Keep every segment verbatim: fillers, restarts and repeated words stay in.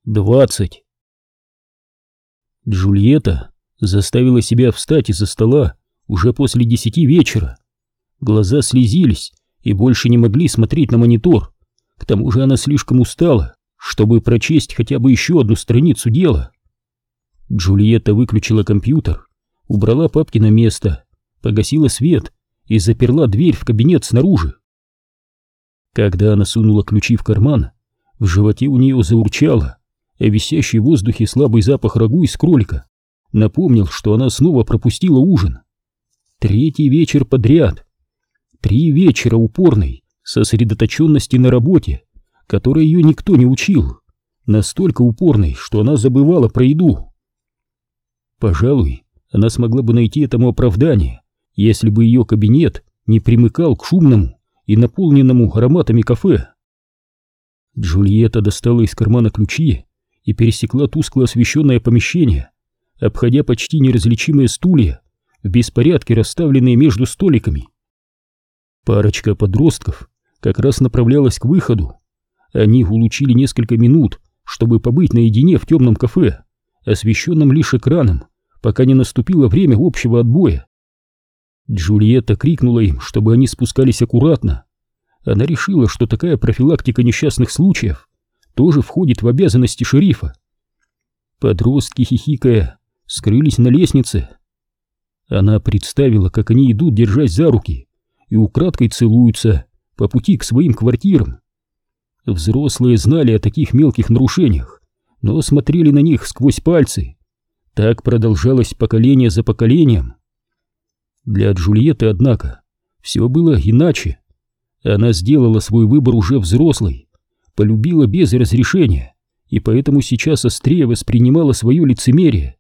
двадцать. Джульетта заставила себя встать из-за стола уже после десяти вечера. Глаза слезились и больше не могли смотреть на монитор. К тому же она слишком устала, чтобы прочесть хотя бы еще одну страницу дела. Джульетта выключила компьютер, убрала папки на место, погасила свет и заперла дверь в кабинет снаружи. Когда она сунула ключи в карман, в животе у нее заурчало, а висящий в воздухе слабый запах рагу из кролика напомнил, что она снова пропустила ужин. Третий вечер подряд. Три вечера упорной сосредоточенности на работе, которой ее никто не учил, настолько упорной, что она забывала про еду. Пожалуй, она смогла бы найти этому оправдание, если бы ее кабинет не примыкал к шумному и наполненному ароматами кафе. Джульетта достала из кармана ключи и пересекла тускло освещенное помещение, обходя почти неразличимые стулья, в беспорядке расставленные между столиками. Парочка подростков как раз направлялась к выходу. Они улучили несколько минут, чтобы побыть наедине в темном кафе, освещенном лишь экраном, пока не наступило время общего отбоя. Джульетта крикнула им, чтобы они спускались аккуратно. Она решила, что такая профилактика несчастных случаев тоже входит в обязанности шерифа. Подростки, хихикая, скрылись на лестнице. Она представила, как они идут, держась за руки, и украдкой целуются по пути к своим квартирам. Взрослые знали о таких мелких нарушениях, но смотрели на них сквозь пальцы. Так продолжалось поколение за поколением. Для Джульетты, однако, все было иначе. Она сделала свой выбор уже взрослой, полюбила без разрешения, и поэтому сейчас острее воспринимала свое лицемерие.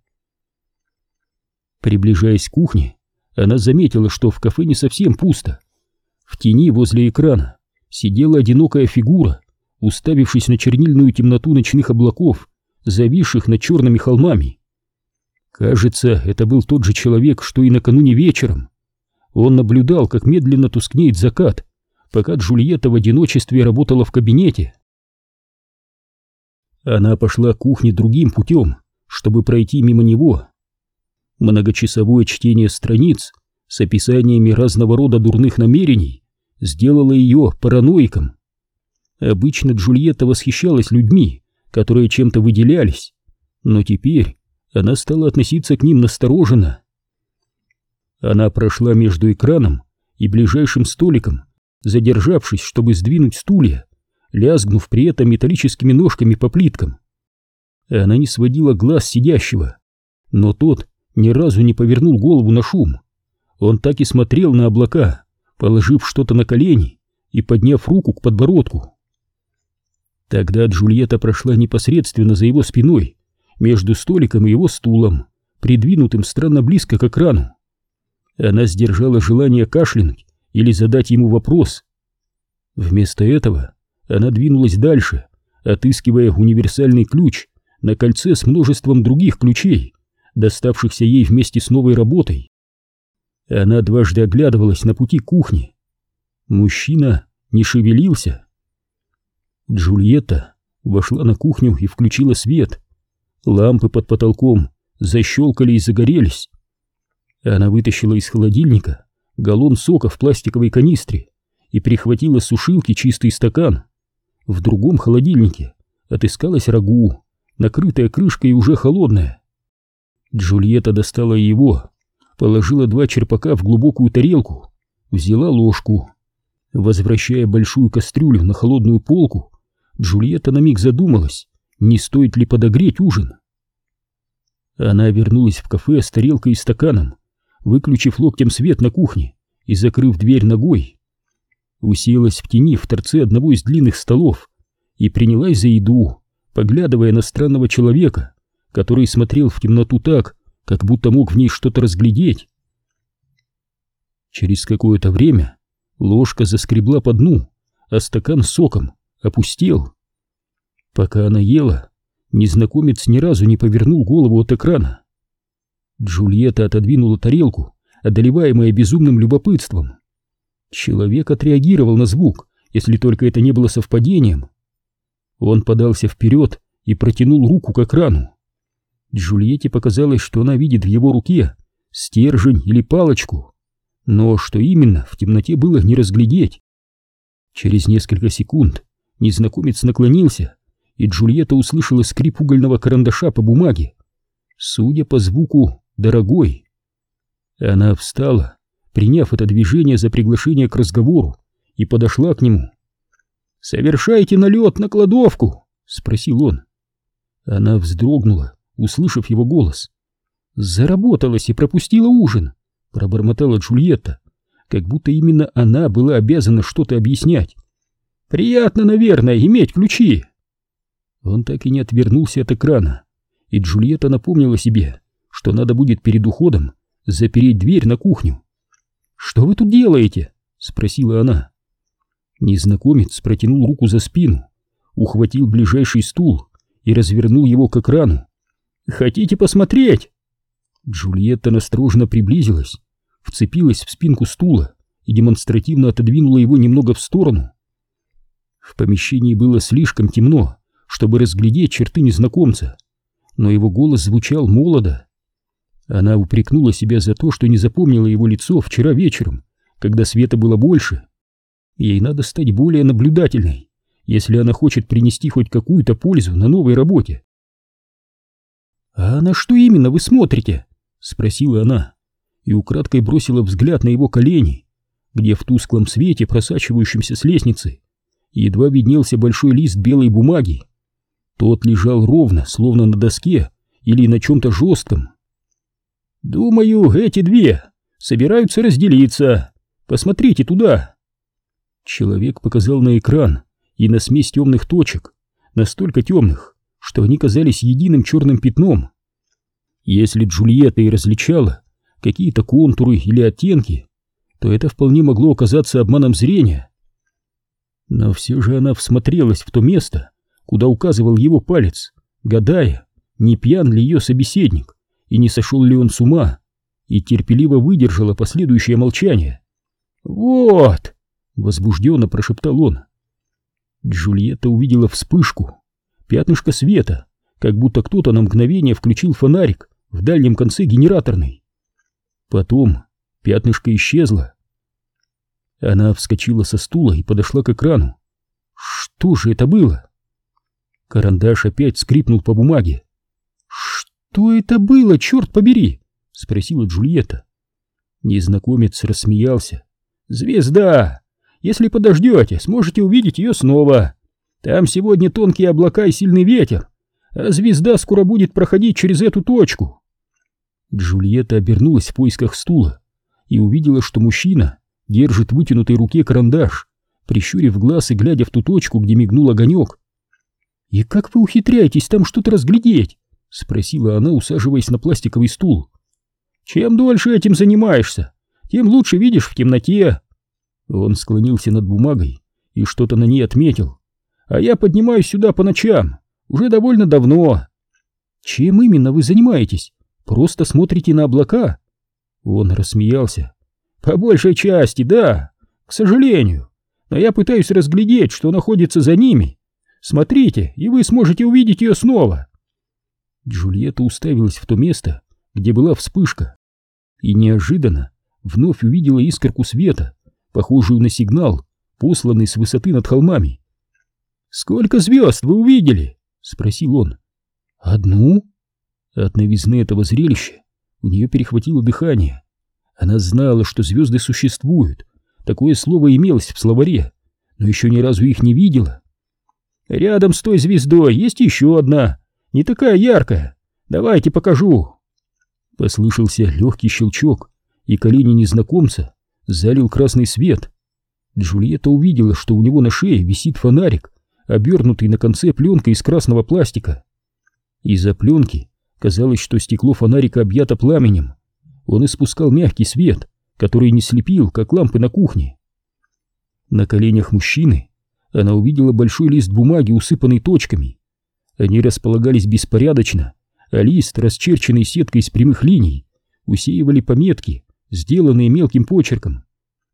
Приближаясь к кухне, она заметила, что в кафе не совсем пусто. В тени возле экрана сидела одинокая фигура, уставившись на чернильную темноту ночных облаков, зависших над черными холмами. Кажется, это был тот же человек, что и накануне вечером. Он наблюдал, как медленно тускнеет закат, пока Джульетта в одиночестве работала в кабинете. Она пошла к кухне другим путем, чтобы пройти мимо него. Многочасовое чтение страниц с описаниями разного рода дурных намерений сделало ее параноиком. Обычно Джульетта восхищалась людьми, которые чем-то выделялись, но теперь она стала относиться к ним настороженно. Она прошла между экраном и ближайшим столиком, задержавшись, чтобы сдвинуть стулья, лязгнув при этом металлическими ножками по плиткам. Она не сводила глаз сидящего, но тот ни разу не повернул голову на шум. Он так и смотрел на облака, положив что-то на колени и подняв руку к подбородку. Тогда Джульетта прошла непосредственно за его спиной, между столиком и его стулом, придвинутым странно близко к экрану. Она сдержала желание кашлянуть или задать ему вопрос. Вместо этого она двинулась дальше, отыскивая универсальный ключ на кольце с множеством других ключей, доставшихся ей вместе с новой работой. Она дважды оглядывалась на пути к кухне. Мужчина не шевелился. Джульетта вошла на кухню и включила свет. Лампы под потолком защелкали и загорелись. Она вытащила из холодильника галлон сока в пластиковой канистре и прихватила с сушилки чистый стакан. В другом холодильнике отыскалось рагу, накрытое крышкой и уже холодное. Джульетта достала его, положила два черпака в глубокую тарелку, взяла ложку. Возвращая большую кастрюлю на холодную полку, Джульетта на миг задумалась, не стоит ли подогреть ужин. Она вернулась в кафе с тарелкой и стаканом, выключив локтем свет на кухне и закрыв дверь ногой. Уселась в тени в торце одного из длинных столов и принялась за еду, поглядывая на странного человека, который смотрел в темноту так, как будто мог в ней что-то разглядеть. Через какое-то время ложка заскребла по дну, а стакан с соком опустел. Пока она ела, незнакомец ни разу не повернул голову от экрана. Джульетта отодвинула тарелку, одолеваемая безумным любопытством. Человек отреагировал на звук, если только это не было совпадением. Он подался вперед и протянул руку к экрану. Джульетте показалось, что она видит в его руке стержень или палочку, но что именно, в темноте было не разглядеть. Через несколько секунд незнакомец наклонился, и Джульетта услышала скрип угольного карандаша по бумаге. Судя по звуку, дорогой. Она встала, приняв это движение за приглашение к разговору, и подошла к нему. «Совершайте налет на кладовку?» — спросил он. Она вздрогнула, услышав его голос. «Заработалась и пропустила ужин», — пробормотала Джульетта, как будто именно она была обязана что-то объяснять. «Приятно, наверное, иметь ключи». Он так и не отвернулся от экрана, и Джульетта напомнила себе, что надо будет перед уходом запереть дверь на кухню. «Что вы тут делаете?» — спросила она. Незнакомец протянул руку за спину, ухватил ближайший стул и развернул его к экрану. «Хотите посмотреть?» Джульетта настороженно приблизилась, вцепилась в спинку стула и демонстративно отодвинула его немного в сторону. В помещении было слишком темно, чтобы разглядеть черты незнакомца, но его голос звучал молодо. Она упрекнула себя за то, что не запомнила его лицо вчера вечером, когда света было больше. Ей надо стать более наблюдательной, если она хочет принести хоть какую-то пользу на новой работе. «А на что именно вы смотрите?» — спросила она, и украдкой бросила взгляд на его колени, где в тусклом свете, просачивающемся с лестницы, едва виднелся большой лист белой бумаги. Тот лежал ровно, словно на доске или на чем-то жестком. «Думаю, эти две собираются разделиться. Посмотрите туда». Человек показал на экран и на смесь темных точек, настолько темных, что они казались единым черным пятном. Если Джульетта и различала какие-то контуры или оттенки, то это вполне могло оказаться обманом зрения. Но все же она всмотрелась в то место, куда указывал его палец, гадая, не пьян ли ее собеседник и не сошел ли он с ума, и терпеливо выдержала последующее молчание. «Вот!» — возбужденно прошептал он. Джульетта увидела вспышку, пятнышко света, как будто кто-то на мгновение включил фонарик в дальнем конце генераторной. Потом пятнышко исчезло. Она вскочила со стула и подошла к экрану. Что же это было? Карандаш опять скрипнул по бумаге. «Что это было, черт побери?» — спросила Джульетта. Незнакомец рассмеялся. «Звезда! Если подождете, сможете увидеть ее снова. Там сегодня тонкие облака и сильный ветер, а звезда скоро будет проходить через эту точку». Джульетта обернулась в поисках стула и увидела, что мужчина держит в вытянутой руке карандаш, прищурив глаз и глядя в ту точку, где мигнул огонек. «И как вы ухитряетесь там что-то разглядеть?» — спросила она, усаживаясь на пластиковый стул. «Чем дольше этим занимаешься, тем лучше видишь в темноте». Он склонился над бумагой и что-то на ней отметил. «А я поднимаюсь сюда по ночам, уже довольно давно». «Чем именно вы занимаетесь? Просто смотрите на облака?» Он рассмеялся. «По большей части, да, к сожалению, но я пытаюсь разглядеть, что находится за ними. Смотрите, и вы сможете увидеть ее снова». Джульетта уставилась в то место, где была вспышка, и неожиданно вновь увидела искорку света, похожую на сигнал, посланный с высоты над холмами. «Сколько звезд вы увидели?» — спросил он. «Одну?» От новизны этого зрелища у нее перехватило дыхание. Она знала, что звезды существуют, такое слово имелось в словаре, но еще ни разу их не видела. «Рядом с той звездой есть еще одна, не такая яркая. Давайте покажу». Послышался легкий щелчок, и колени незнакомца залил красный свет. Джульетта увидела, что у него на шее висит фонарик, обернутый на конце пленкой из красного пластика. Из-за пленки казалось, что стекло фонарика объято пламенем. Он испускал мягкий свет, который не слепил, как лампы на кухне. На коленях мужчины она увидела большой лист бумаги, усыпанный точками. Они располагались беспорядочно, а лист, расчерченный сеткой из прямых линий, усеивали пометки, сделанные мелким почерком.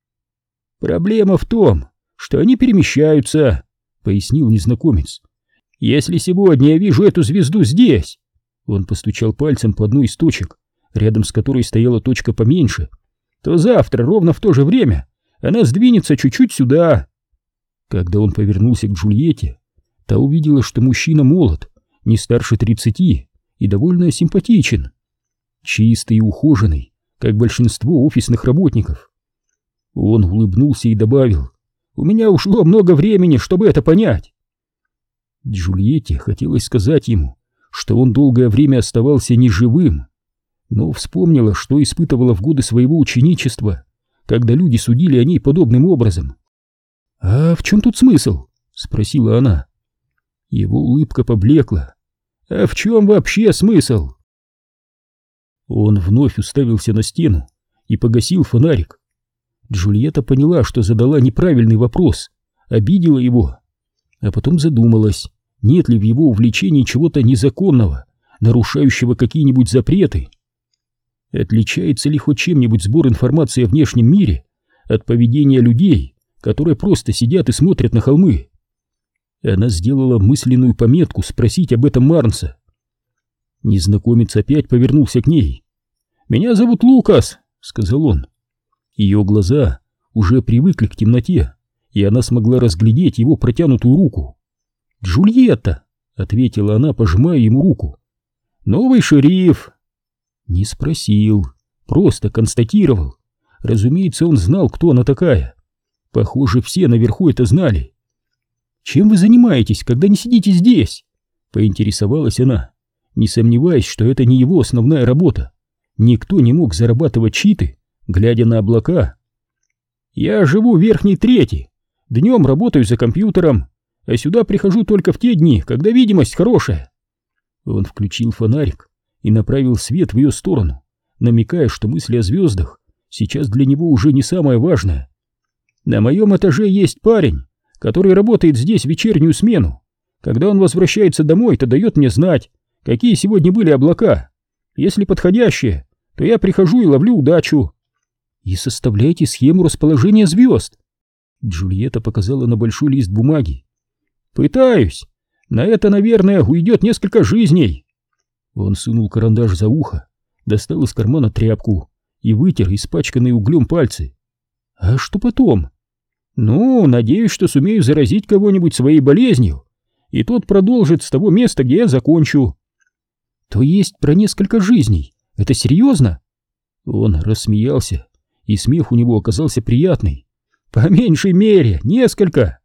«Проблема в том, что они перемещаются», — пояснил незнакомец. Если сегодня я вижу эту звезду здесь, он постучал пальцем по одной из точек, рядом с которой стояла точка поменьше, то завтра ровно в то же время она сдвинется чуть-чуть сюда. Когда он повернулся к Джульетте, та увидела, что мужчина молод, не старше тридцати и довольно симпатичен. Чистый и ухоженный, как большинство офисных работников. Он улыбнулся и добавил: «У меня ушло много времени, чтобы это понять». Джульетте хотелось сказать ему, что он долгое время оставался неживым, но вспомнила, что испытывала в годы своего ученичества, когда люди судили о ней подобным образом. «А в чем тут смысл?» — спросила она. Его улыбка поблекла. «А в чем вообще смысл?» Он вновь уставился на стену и погасил фонарик. Джульетта поняла, что задала неправильный вопрос, обидела его, а потом задумалась, нет ли в его увлечении чего-то незаконного, нарушающего какие-нибудь запреты. Отличается ли хоть чем-нибудь сбор информации о внешнем мире от поведения людей, которые просто сидят и смотрят на холмы? Она сделала мысленную пометку спросить об этом Марнса. Незнакомец опять повернулся к ней. «Меня зовут Лукас», — сказал он. Ее глаза уже привыкли к темноте, и она смогла разглядеть его протянутую руку. «Джульетта», — ответила она, пожимая ему руку. «Новый шериф». Не спросил, просто констатировал. Разумеется, он знал, кто она такая. Похоже, все наверху это знали. «Чем вы занимаетесь, когда не сидите здесь?» — поинтересовалась она, не сомневаясь, что это не его основная работа. Никто не мог зарабатывать читы, глядя на облака. «Я живу в верхней трети. Днем работаю за компьютером, а сюда прихожу только в те дни, когда видимость хорошая». Он включил фонарик и направил свет в ее сторону, намекая, что мысли о звездах сейчас для него уже не самое важное. «На моем этаже есть парень, который работает здесь вечернюю смену. Когда он возвращается домой, то дает мне знать, какие сегодня были облака. Если подходящие, то я прихожу и ловлю удачу». «И составляете схему расположения звезд?» Джульетта показала на большой лист бумаги. «Пытаюсь. На это, наверное, уйдет несколько жизней». Он сунул карандаш за ухо, достал из кармана тряпку и вытер испачканные углем пальцы. «А что потом?» «Ну, надеюсь, что сумею заразить кого-нибудь своей болезнью, и тот продолжит с того места, где я закончу». «То есть про несколько жизней? Это серьезно?» Он рассмеялся, и смех у него оказался приятный. «По меньшей мере, несколько».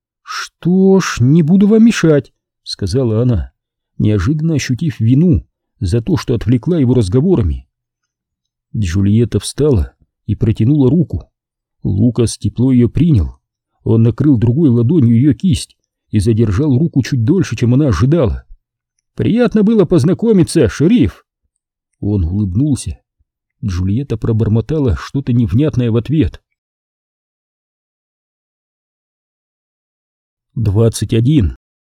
«Что ж, не буду вам мешать», — сказала она, неожиданно ощутив вину за то, что отвлекла его разговорами. Джульетта встала и протянула руку. Лукас тепло ее принял. Он накрыл другой ладонью ее кисть и задержал руку чуть дольше, чем она ожидала. «Приятно было познакомиться, шериф!» Он улыбнулся. Джульетта пробормотала что-то невнятное в ответ. двадцать один.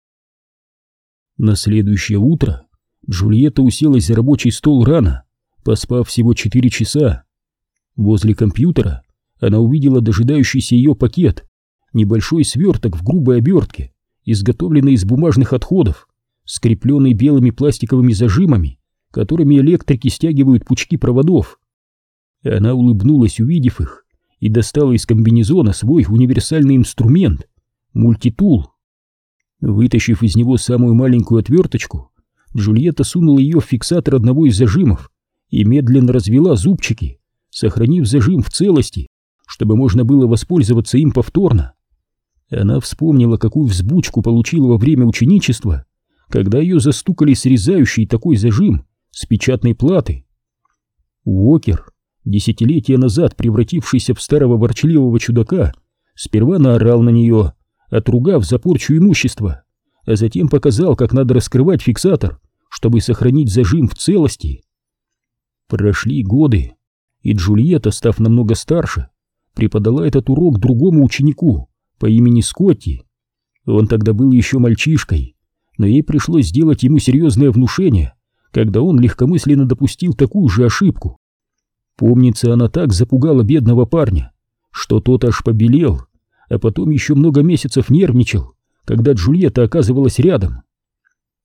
На следующее утро Джульетта уселась за рабочий стол рано, поспав всего четыре часа. Возле компьютера она увидела дожидающийся ее пакет, небольшой сверток в грубой обертке, изготовленный из бумажных отходов, скрепленный белыми пластиковыми зажимами, которыми электрики стягивают пучки проводов. Она улыбнулась, увидев их, и достала из комбинезона свой универсальный инструмент — мультитул. Вытащив из него самую маленькую отверточку, Джульетта сунула ее в фиксатор одного из зажимов и медленно развела зубчики, сохранив зажим в целости, чтобы можно было воспользоваться им повторно. Она вспомнила, какую взбучку получила во время ученичества, когда ее застукали срезающий такой зажим с печатной платы. Уокер, десятилетия назад превратившийся в старого ворчливого чудака, сперва наорал на нее, отругав за порчу имущества, а затем показал, как надо раскрывать фиксатор, чтобы сохранить зажим в целости. Прошли годы, и Джульетта, став намного старше, преподала этот урок другому ученику по имени Скотти. Он тогда был еще мальчишкой, но ей пришлось сделать ему серьезное внушение, когда он легкомысленно допустил такую же ошибку. Помнится, она так запугала бедного парня, что тот аж побелел, а потом еще много месяцев нервничал, когда Джульетта оказывалась рядом.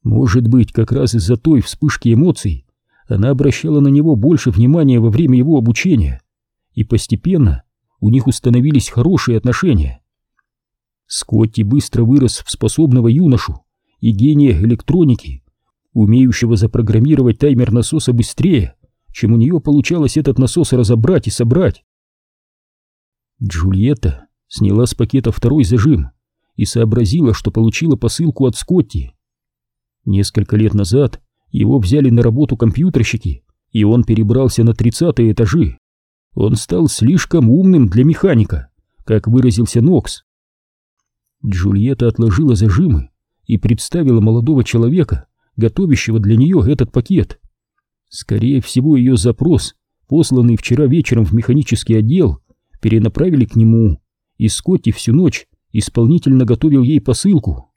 Может быть, как раз из-за той вспышки эмоций она обращала на него больше внимания во время его обучения, и постепенно у них установились хорошие отношения. Скотти быстро вырос в способного юношу и гения электроники, умеющего запрограммировать таймер насоса быстрее, чем у нее получалось этот насос разобрать и собрать. Джульетта сняла с пакета второй зажим и сообразила, что получила посылку от Скотти. Несколько лет назад его взяли на работу компьютерщики, и он перебрался на тридцатые этажи. Он стал слишком умным для механика, как выразился Нокс. Джульетта отложила зажимы и представила молодого человека, готовящего для нее этот пакет. Скорее всего, ее запрос, посланный вчера вечером в механический отдел, перенаправили к нему, и Скотти всю ночь исполнительно готовил ей посылку.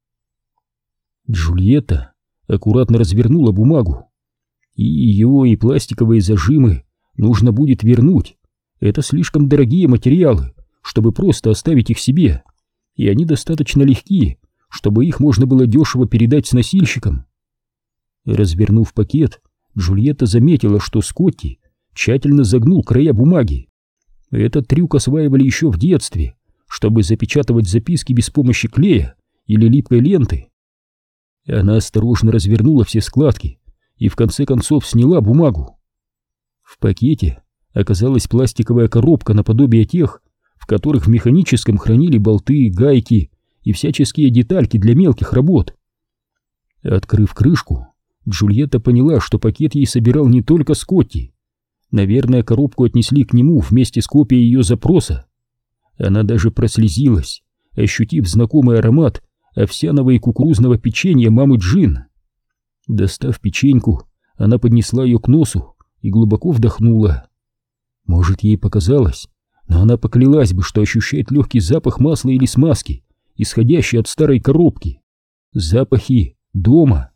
Джульетта аккуратно развернула бумагу. И ее, и пластиковые зажимы нужно будет вернуть. Это слишком дорогие материалы, чтобы просто оставить их себе, и они достаточно легки, чтобы их можно было дешево передать с носильщиком. Развернув пакет, Джульетта заметила, что Скотти тщательно загнул края бумаги. Этот трюк осваивали еще в детстве, чтобы запечатывать записки без помощи клея или липкой ленты. Она осторожно развернула все складки и в конце концов сняла бумагу. В пакете оказалась пластиковая коробка наподобие тех, в которых в механическом хранили болты, гайки и всяческие детальки для мелких работ. Открыв крышку, Джульетта поняла, что пакет ей собирал не только Скотти. Наверное, коробку отнесли к нему вместе с копией ее запроса. Она даже прослезилась, ощутив знакомый аромат овсяного и кукурузного печенья мамы Джин. Достав печеньку, она поднесла ее к носу и глубоко вдохнула. Может, ей показалось, но она поклялась бы, что ощущает легкий запах масла или смазки, исходящий от старой коробки. Запахи дома.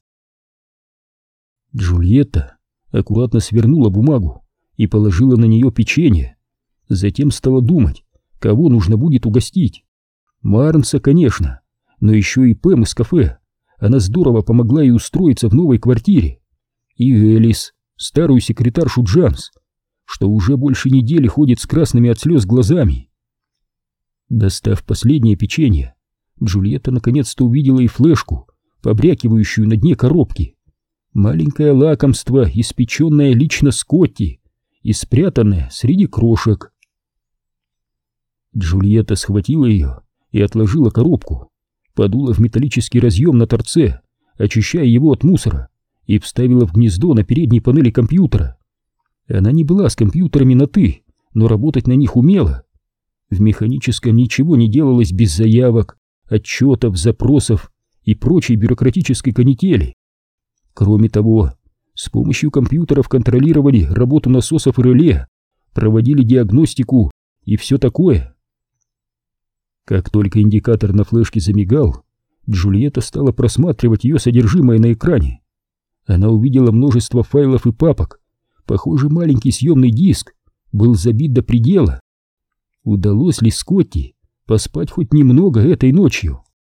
Джульетта аккуратно свернула бумагу и положила на нее печенье. Затем стала думать, кого нужно будет угостить. Марнса, конечно, но еще и Пэм из кафе. Она здорово помогла ей устроиться в новой квартире. И Элис, старую секретаршу Джанс, что уже больше недели ходит с красными от слез глазами. Достав последнее печенье, Джульетта наконец-то увидела и флешку, побрякивающую на дне коробки. Маленькое лакомство, испеченное лично Скотти и спрятанное среди крошек. Джульетта схватила ее и отложила коробку, подула в металлический разъем на торце, очищая его от мусора, и вставила в гнездо на передней панели компьютера. Она не была с компьютерами на «ты», но работать на них умела. В механическом ничего не делалось без заявок, отчетов, запросов и прочей бюрократической канители. Кроме того, с помощью компьютеров контролировали работу насосов и реле, проводили диагностику и все такое. Как только индикатор на флешке замигал, Джульетта стала просматривать ее содержимое на экране. Она увидела множество файлов и папок. Похоже, маленький съемный диск был забит до предела. Удалось ли Скотти поспать хоть немного этой ночью?